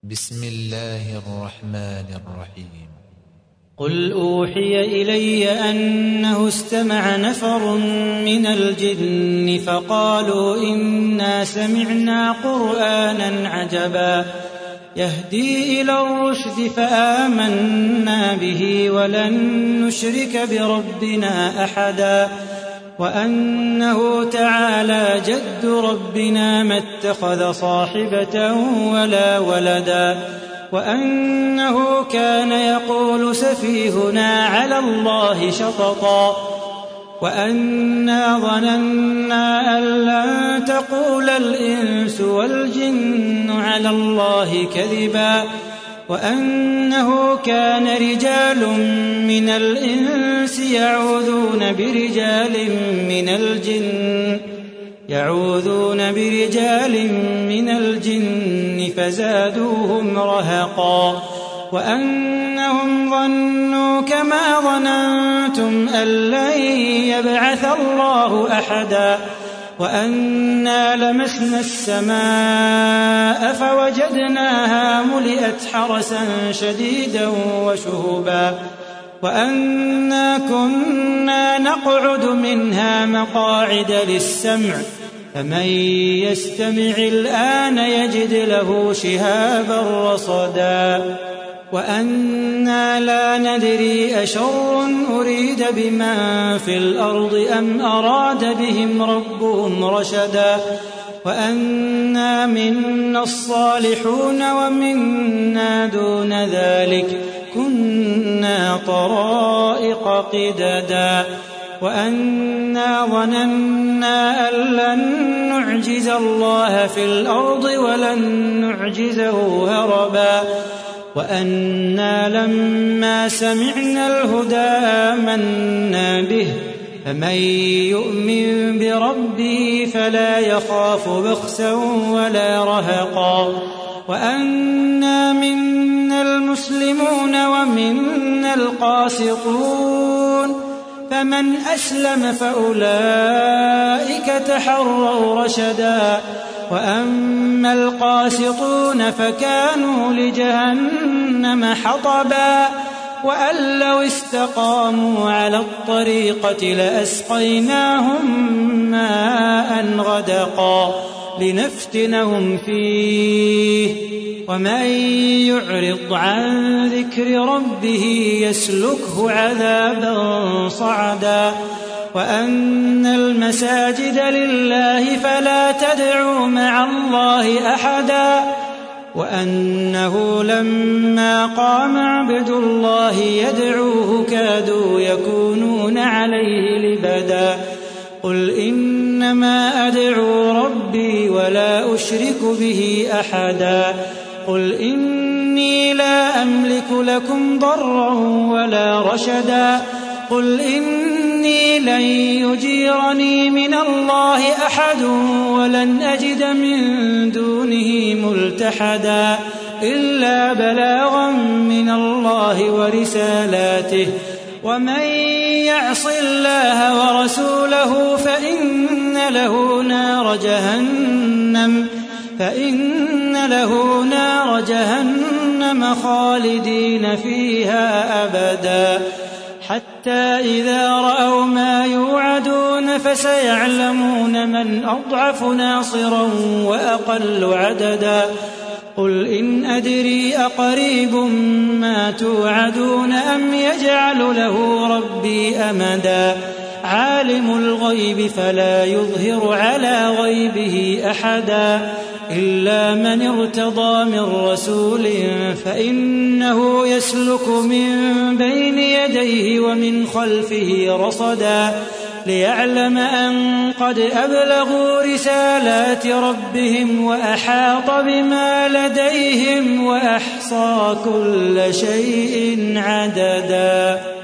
بسم الله الرحمن الرحيم. قل أوحي إلي أنه استمع نفر من الجن فقالوا إنا سمعنا قرآنا عجبا يهدي إلى الرشد فآمنا به ولن نشرك بربنا أحدا وأنه تعالى جد ربنا ما اتخذ صاحبة ولا ولدا وأنه كان يقول سفيهنا على الله شططا وأنا ظننا أن لن تقول الإنس والجن على الله كذبا وأنه كان رجال من الإنس يعوذون برجال من الجن فزادوهم رهقا وأنهم ظنوا كما ظننتم أن لن يبعث الله أحدا وأنا لمسنا السماء فوجدناها ملئت حرسا شديدا وشهبا وأنا كنا نقعد منها مقاعد للسمع فمن يستمع الآن يجد له شهابا رصدا وأنا لا ندري أشر أريد بمن في الأرض أم أراد بهم ربهم رشدا وأنا منا الصالحون ومنا دون ذلك كنا طرائق قددا وأنا ظننا أن لن نعجز الله في الأرض ولن نعجزه هربا وأنا لما سمعنا الهدى آمنا به فمن يؤمن بربه فلا يخاف بخسا ولا رهقا وأنا منا المسلمون ومنا القاسطون فمن أسلم فأولئك تحروا رشدا وأما القاسطون فكانوا لجهنم حطبا وأن لو استقاموا على الطريقة لأسقيناهم ماء غدقا لنفتنهم فيه ومن يعرض عن ذكر ربه يسلكه عذابا صعدا وأن المساجد لله فلا تدعوا مع الله أحدا وأنه لما قام عبد الله يدعوه كادوا يكونون عليه لبدا قل إنما أدعو ربي ولا أشرك به أحدا قل إني لا أملك لكم ضرا ولا رشدا قل إني لن يجيرني من الله أحد ولن أجد من دونه ملتحدا إلا بلاغا من الله ورسالاته ومن يعص الله ورسوله فإن له نار جهنم خالدين فيها أبدا حتى إذا رأوا ما يوعدون فسيعلمون من أضعف ناصرا وأقل عددا قل إن أدري أقريب ما توعدون أم يجعل له ربي أمدا عالم الغيب فلا يظهر على غيبه أحدا إلا من ارتضى من رسول فإنه يسلك من بين يديه ومن خلفه رصدا ليعلم أن قد أبلغوا رسالات ربهم وأحاط بما لديهم وأحصى كل شيء عددا.